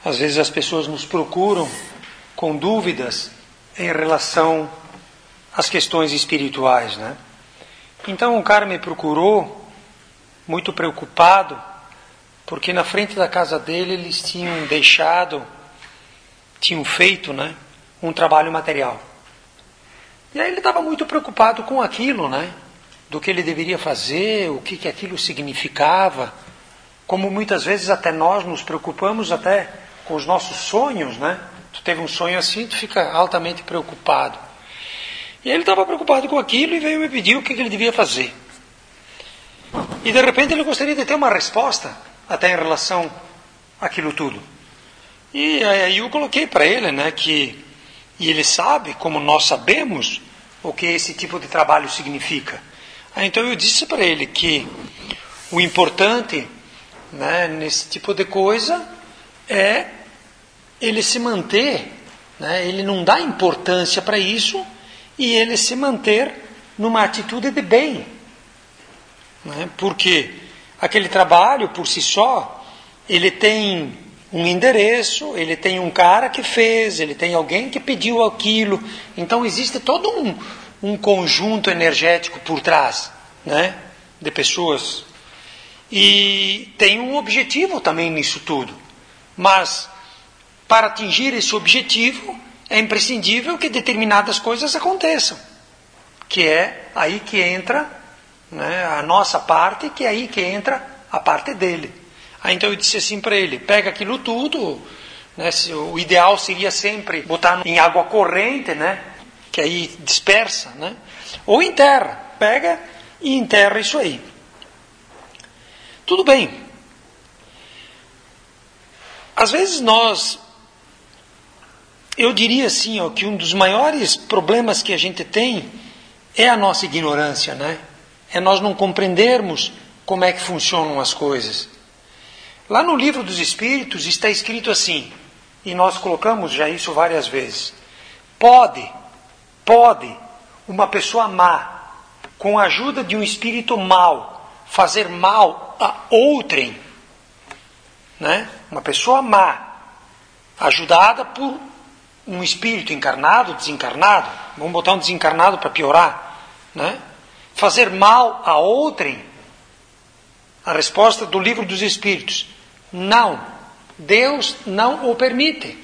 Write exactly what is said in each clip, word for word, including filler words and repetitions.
Às vezes as pessoas nos procuram com dúvidas em relação às questões espirituais, né? Então um cara me procurou muito preocupado, porque na frente da casa dele eles tinham deixado, tinham feito, né, um trabalho material. E aí ele estava muito preocupado com aquilo, né? Do que ele deveria fazer, o que, que aquilo significava. Como muitas vezes até nós nos preocupamos até com os nossos sonhos, né? Tu teve um sonho assim, tu fica altamente preocupado. E ele estava preocupado com aquilo e veio me pedir o que, que ele devia fazer. E de repente ele gostaria de ter uma resposta até em relação àquilo tudo. E aí eu coloquei para ele, né, que e ele sabe, como nós sabemos, o que esse tipo de trabalho significa. Aí, então eu disse para ele que o importante, né, nesse tipo de coisa é ele se manter, né, ele não dá importância para isso e ele se manter numa atitude de bem. Né, porque aquele trabalho por si só, ele tem um endereço, ele tem um cara que fez, ele tem alguém que pediu aquilo. Então existe todo um, um conjunto energético por trás, né, de pessoas. E tem um objetivo também nisso tudo. Mas para atingir esse objetivo é imprescindível que determinadas coisas aconteçam. Que é aí que entra, né, a nossa parte, que é aí que entra a parte dele. Aí então eu disse assim para ele, pega aquilo tudo, né, o ideal seria sempre botar em água corrente, né, que aí dispersa, né, ou enterra, pega e enterra isso aí. Tudo bem. Às vezes nós, eu diria assim, ó, que um dos maiores problemas que a gente tem é a nossa ignorância, né? É nós não compreendermos como é que funcionam as coisas. Lá no Livro dos Espíritos está escrito assim, e nós colocamos já isso várias vezes. Pode, pode uma pessoa má, com a ajuda de um espírito mau, fazer mal a outrem, né? Uma pessoa má, ajudada por um espírito encarnado, desencarnado, vamos botar um desencarnado para piorar, né? Fazer mal a outrem. A resposta do Livro dos Espíritos: não, Deus não o permite.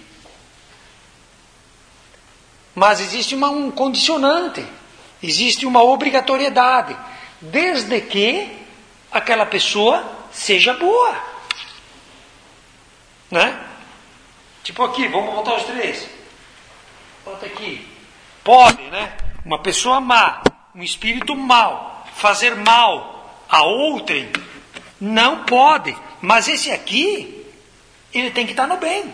Mas existe uma, um condicionante, existe uma obrigatoriedade, desde que aquela pessoa seja boa. Né? Tipo aqui, vamos botar os três. Bota aqui. Pode, né? Uma pessoa má, um espírito mau, fazer mal a outrem. Não pode, mas esse aqui, ele tem que estar no bem.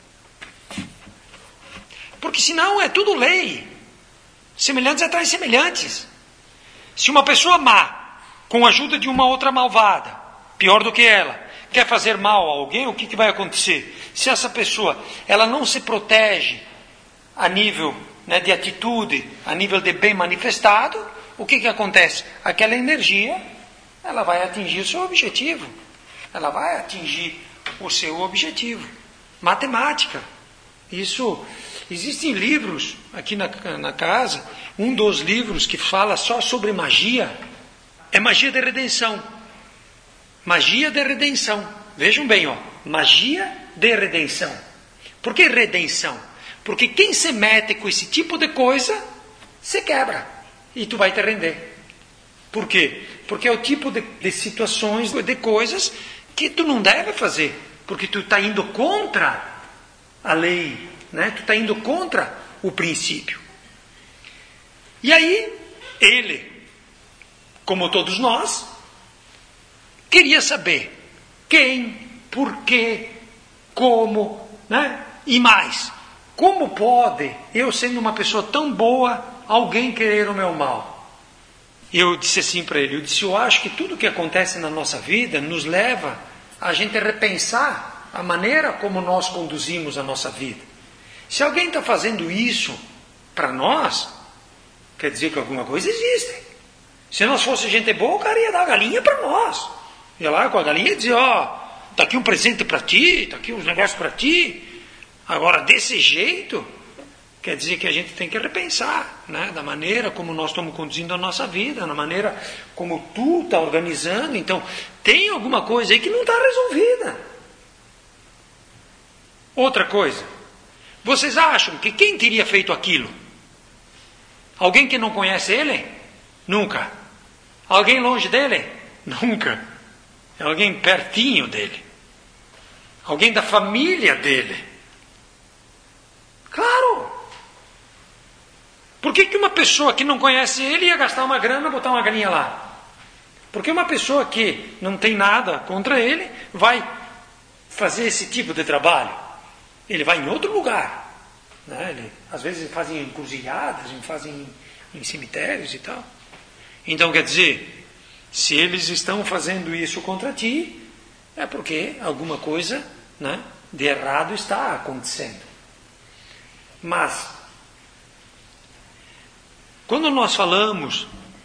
Porque senão é tudo lei. Semelhantes atrás semelhantes. Se uma pessoa má, com a ajuda de uma outra malvada, pior do que ela, quer fazer mal a alguém, o que, que vai acontecer? Se essa pessoa ela não se protege a nível, né, de atitude, a nível de bem manifestado, o que, que acontece? Aquela energia, ela vai atingir o seu objetivo. Ela vai atingir o seu objetivo. Matemática. Isso, existem livros aqui na, na casa, um dos livros que fala só sobre magia, é magia de redenção. Magia de redenção. Vejam bem, ó, magia de redenção. Por que redenção? Porque quem se mete com esse tipo de coisa, se quebra. E tu vai te render. Por quê? Porque é o tipo de, de situações, de coisas que tu não deve fazer. Porque tu está indo contra a lei, né? Tu está indo contra o princípio. E aí, ele, como todos nós, queria saber quem, por quê, como, né? E mais, como pode, eu sendo uma pessoa tão boa, alguém querer o meu mal? Eu disse assim para ele, eu disse, eu acho que tudo que acontece na nossa vida nos leva a gente repensar a maneira como nós conduzimos a nossa vida. Se alguém está fazendo isso para nós, quer dizer que alguma coisa existe. Se nós fosse gente boa, o cara ia dar a galinha para nós. Ia lá com a galinha e dizia, ó, está aqui um presente para ti, está aqui uns negócios para ti. Agora, desse jeito, quer dizer que a gente tem que repensar, né? Da maneira como nós estamos conduzindo a nossa vida, na maneira como tu está organizando. Então, tem alguma coisa aí que não está resolvida. Outra coisa, vocês acham que quem teria feito aquilo? Alguém que não conhece ele? Nunca. Alguém longe dele? Nunca. É alguém pertinho dele. Alguém da família dele. Claro. Por que, que uma pessoa que não conhece ele ia gastar uma grana, botar uma graninha lá? Porque uma pessoa que não tem nada contra ele vai fazer esse tipo de trabalho. Ele vai em outro lugar. Né? Ele, às vezes fazem encruzilhadas, fazem em cemitérios e tal. Então quer dizer, se eles estão fazendo isso contra ti, é porque alguma coisa, né, de errado está acontecendo. Mas, quando nós falamos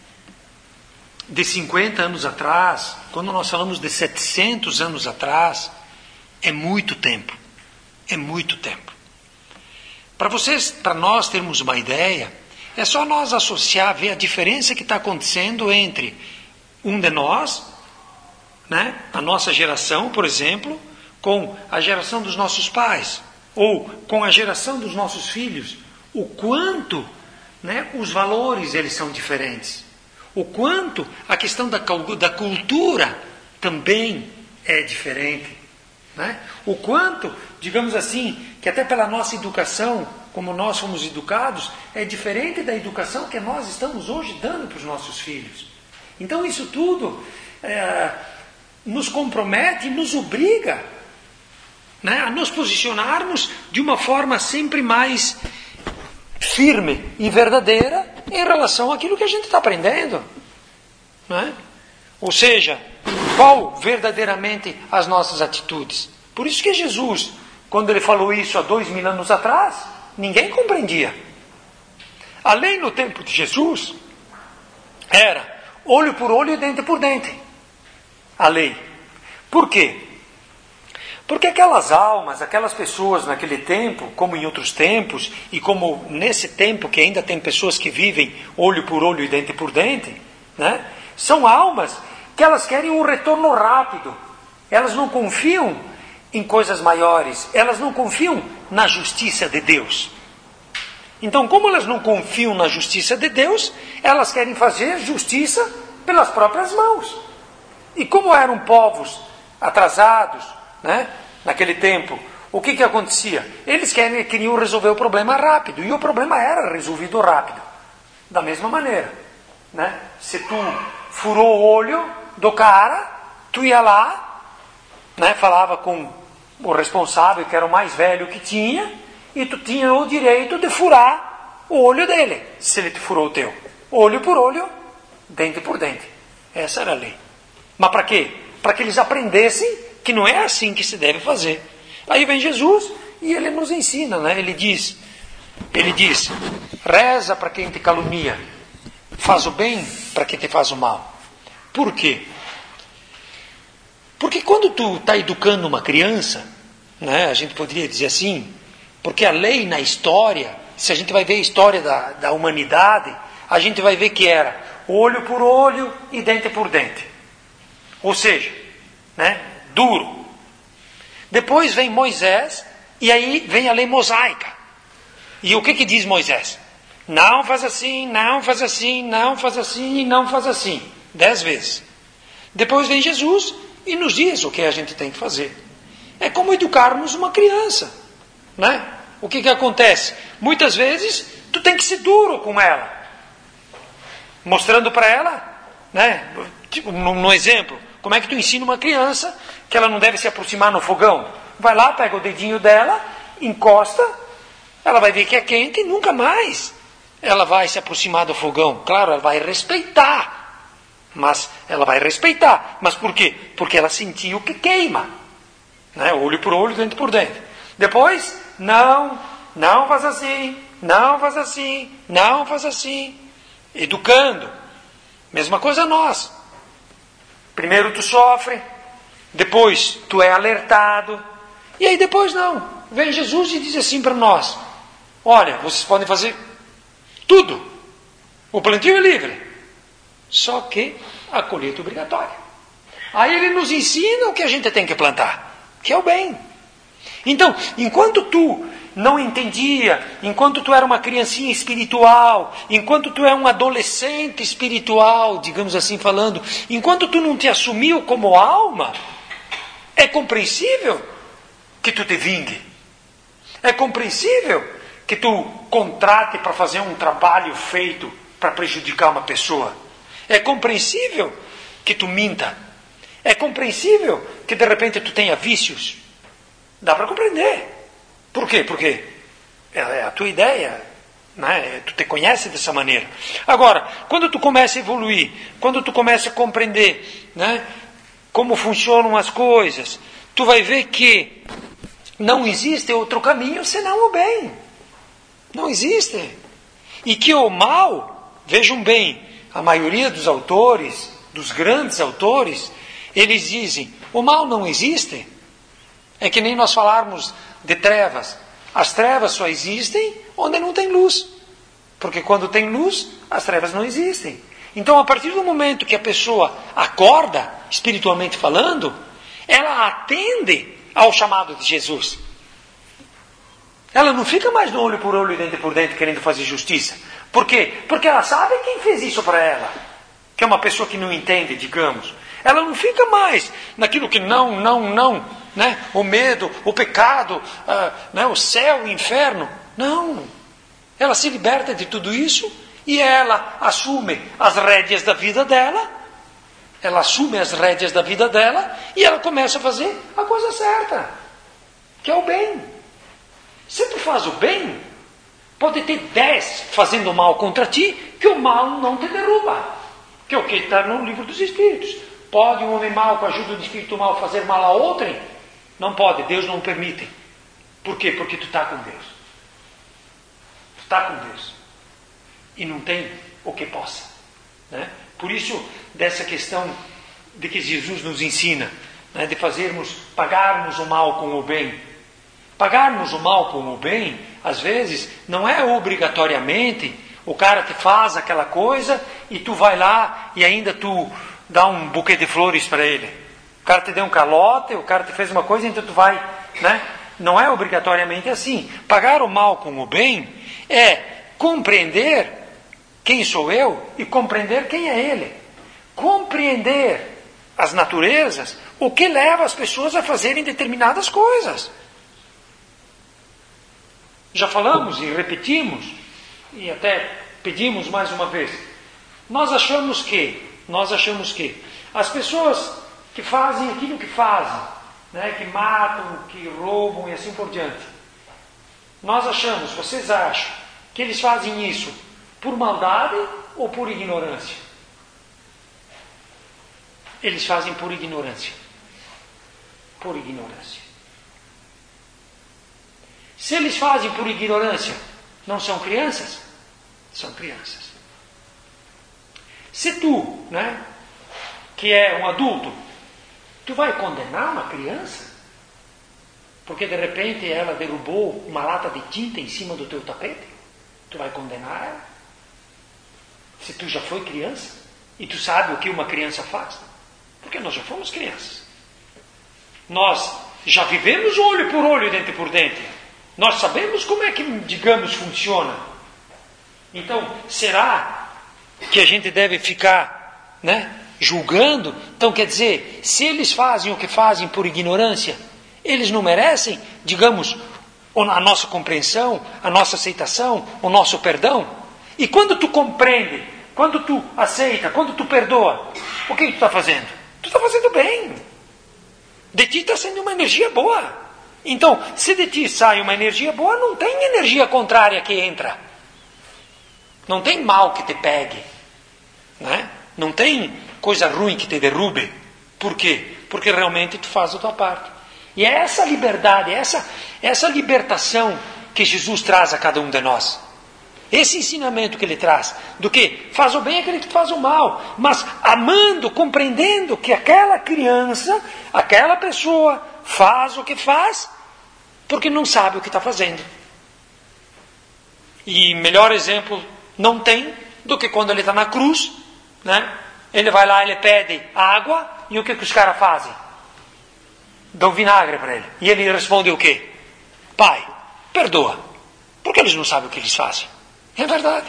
de cinquenta anos atrás, quando nós falamos de setecentos anos atrás, é muito tempo. É muito tempo. Para vocês, para nós termos uma ideia, é só nós associar, ver a diferença que está acontecendo entre um de nós, né, a nossa geração, por exemplo, com a geração dos nossos pais, ou com a geração dos nossos filhos, o quanto, né, os valores eles são diferentes, o quanto a questão da, da cultura também é diferente, né? O quanto, digamos assim, que até pela nossa educação, como nós fomos educados, é diferente da educação que nós estamos hoje dando para os nossos filhos. Então isso tudo é, nos compromete e nos obriga, né, a nos posicionarmos de uma forma sempre mais firme e verdadeira em relação àquilo que a gente está aprendendo. Né? Ou seja, qual verdadeiramente as nossas atitudes? Por isso que Jesus, quando ele falou isso há dois mil anos atrás, ninguém compreendia. A lei no tempo de Jesus era olho por olho e dente por dente. A lei. Por quê? Porque aquelas almas, aquelas pessoas naquele tempo, como em outros tempos, e como nesse tempo que ainda tem pessoas que vivem olho por olho e dente por dente, né? São almas que elas querem um retorno rápido. Elas não confiam em coisas maiores. Elas não confiam na justiça de Deus. Então, como elas não confiam na justiça de Deus, elas querem fazer justiça pelas próprias mãos. E como eram povos atrasados, né, naquele tempo, o que, que acontecia? Eles queriam, queriam resolver o problema rápido. E o problema era resolvido rápido. Da mesma maneira. Né? Se tu furou o olho do cara, tu ia lá, né, falava com o responsável, que era o mais velho que tinha, e tu tinha o direito de furar o olho dele, se ele te furou o teu. Olho por olho, dente por dente. Essa era a lei. Mas para quê? Para que eles aprendessem que não é assim que se deve fazer. Aí vem Jesus e ele nos ensina, né? Ele diz, ele diz, reza para quem te calunia, faz o bem para quem te faz o mal. Por quê? Porque quando tu está educando uma criança, né, a gente poderia dizer assim, porque a lei na história, se a gente vai ver a história da, da humanidade, a gente vai ver que era olho por olho e dente por dente. Ou seja, né, duro. Depois vem Moisés e aí vem a lei mosaica. E o que, que diz Moisés? Não faz assim, não faz assim, não faz assim e não faz assim. Dez vezes. Depois vem Jesus e nos diz o que a gente tem que fazer. É como educarmos uma criança. Né? O que, que acontece? Muitas vezes tu tem que ser duro com ela. Mostrando para ela, né? Tipo, no, no exemplo, como é que tu ensina uma criança que ela não deve se aproximar no fogão? Vai lá, pega o dedinho dela, encosta, ela vai ver que é quente e nunca mais ela vai se aproximar do fogão. Claro, ela vai respeitar, mas ela vai respeitar. Mas por quê? Porque ela sentiu que queima, né? Olho por olho, dente por dente. Depois, não, não faz assim, não faz assim, não faz assim. Educando. Mesma coisa nós. Primeiro tu sofre, depois tu é alertado, e aí depois não. Vem Jesus e diz assim para nós: olha, vocês podem fazer tudo, o plantio é livre, só que a colheita é obrigatória. Aí ele nos ensina o que a gente tem que plantar, que é o bem. Então, enquanto tu não entendia, enquanto tu era uma criancinha espiritual, enquanto tu é um adolescente espiritual, digamos assim falando, enquanto tu não te assumiu como alma, é compreensível que tu te vingue. É compreensível que tu contrate para fazer um trabalho feito para prejudicar uma pessoa. É compreensível que tu minta. É compreensível que de repente tu tenha vícios. Dá para compreender. Por quê? Porque é a tua ideia, né? Tu te conhece dessa maneira. Agora, quando tu começa a evoluir, quando tu começa a compreender, né, como funcionam as coisas, tu vai ver que não existe outro caminho senão o bem. Não existe. E que o mal, vejam bem, a maioria dos autores, dos grandes autores, eles dizem, o mal não existe. É que nem nós falarmos de trevas. As trevas só existem onde não tem luz. Porque quando tem luz, as trevas não existem. Então, a partir do momento que a pessoa acorda, espiritualmente falando, ela atende ao chamado de Jesus. Ela não fica mais no olho por olho e dente por dente querendo fazer justiça. Por quê? Porque ela sabe quem fez isso para ela. Que é uma pessoa que não entende, digamos. Ela não fica mais naquilo que não, não, não, né? O medo, o pecado, uh, né? O céu, o inferno. Não. Ela se liberta de tudo isso e ela assume as rédeas da vida dela. Ela assume as rédeas da vida dela e ela começa a fazer a coisa certa, que é o bem. Se tu faz o bem, pode ter dez fazendo mal contra ti, que o mal não te derruba. Que é o que está no livro dos Espíritos. Pode um homem mau, com a ajuda do espírito mau, fazer mal a outrem? Não pode, Deus não permite. Por quê? Porque tu está com Deus. Tu está com Deus. E não tem o que possa. Né? Por isso, dessa questão de que Jesus nos ensina, né, de fazermos, pagarmos o mal com o bem. Pagarmos o mal com o bem, às vezes, não é obrigatoriamente o cara te faz aquela coisa e tu vai lá e ainda tu dá um buquê de flores para ele. O cara te deu um calote, o cara te fez uma coisa, então tu vai, né? Não é obrigatoriamente assim. Pagar o mal com o bem é compreender quem sou eu e compreender quem é ele. Compreender as naturezas, o que leva as pessoas a fazerem determinadas coisas. Já falamos e repetimos, e até pedimos mais uma vez. Nós achamos que, nós achamos que as pessoas que fazem aquilo que fazem, né, que matam, que roubam e assim por diante, nós achamos, vocês acham, que eles fazem isso por maldade ou por ignorância? Eles fazem por ignorância. Por ignorância. Se eles fazem por ignorância, não são crianças? São crianças. Se tu, né, que é um adulto, tu vai condenar uma criança? Porque de repente ela derrubou uma lata de tinta em cima do teu tapete? Tu vai condenar ela? Se tu já foi criança e tu sabe o que uma criança faz? Porque nós já fomos crianças. Nós já vivemos olho por olho, dente por dente. Nós sabemos como é que, digamos, funciona. Então, será que a gente deve ficar, né, julgando? Então, quer dizer, se eles fazem o que fazem por ignorância, eles não merecem, digamos, a nossa compreensão, a nossa aceitação, o nosso perdão? E quando tu compreende, quando tu aceita, quando tu perdoa, o que tu está fazendo? Tu está fazendo bem. De ti está saindo uma energia boa. Então, se de ti sai uma energia boa, não tem energia contrária que entra. Não tem mal que te pegue. Né? Não tem coisa ruim que te derrube. Por quê? Porque realmente tu faz a tua parte. E é essa liberdade, essa, essa libertação que Jesus traz a cada um de nós. esse ensinamento que ele traz, do que faz o bem aquele que faz o mal, mas amando, compreendendo que aquela criança, aquela pessoa faz o que faz, porque não sabe o que está fazendo. E melhor exemplo não tem do que quando ele está na cruz, né? Ele vai lá, ele pede água, e o que, que os caras fazem? Dão vinagre para ele. E ele responde o quê? Pai, perdoa. Porque eles não sabem o que eles fazem. É verdade.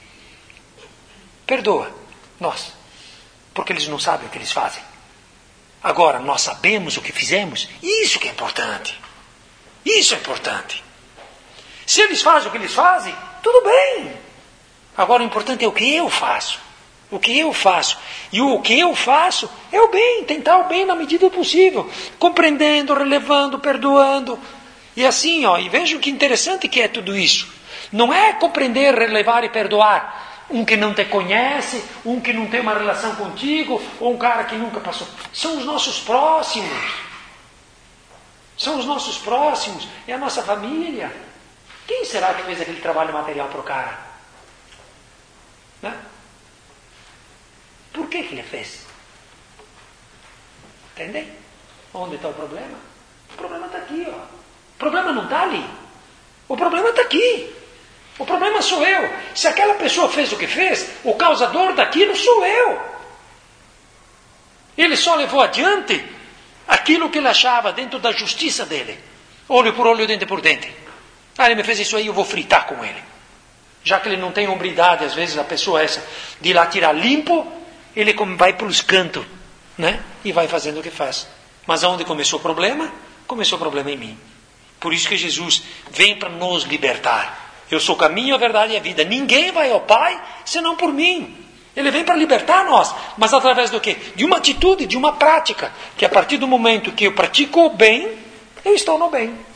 Perdoa nós. Porque eles não sabem o que eles fazem. Agora, nós sabemos o que fizemos. Isso que é importante. Isso é importante. Se eles fazem o que eles fazem, tudo bem. Agora, o importante é o que eu faço. O que eu faço. E o que eu faço é o bem. Tentar o bem na medida do possível. Compreendendo, relevando, perdoando. E assim, ó, e vejam que interessante que é tudo isso. Não é compreender, relevar e perdoar um que não te conhece, um que não tem uma relação contigo, ou um cara que nunca passou. São os nossos próximos. São os nossos próximos. É a nossa família. Quem será que fez aquele trabalho material para o cara? Né? Por que que ele fez? Entendem? Onde está o problema? O problema está aqui, ó. O problema não está ali. O problema está aqui. O problema sou eu. Se aquela pessoa fez o que fez, o causador daquilo sou eu. Ele só levou adiante aquilo que ele achava dentro da justiça dele. Olho por olho, dente por dente. Ah, ele me fez isso aí, eu vou fritar com ele. Já que ele não tem hombridade, às vezes, a pessoa essa, de ir lá tirar limpo, ele vai pelos cantos, né? E vai fazendo o que faz. Mas aonde começou o problema? Começou o problema em mim. Por isso que Jesus vem para nos libertar. Eu sou o caminho, a verdade e a vida. Ninguém vai ao Pai senão por mim. Ele vem para libertar nós. Mas através do quê? De uma atitude, de uma prática. Que a partir do momento que eu pratico o bem, eu estou no bem.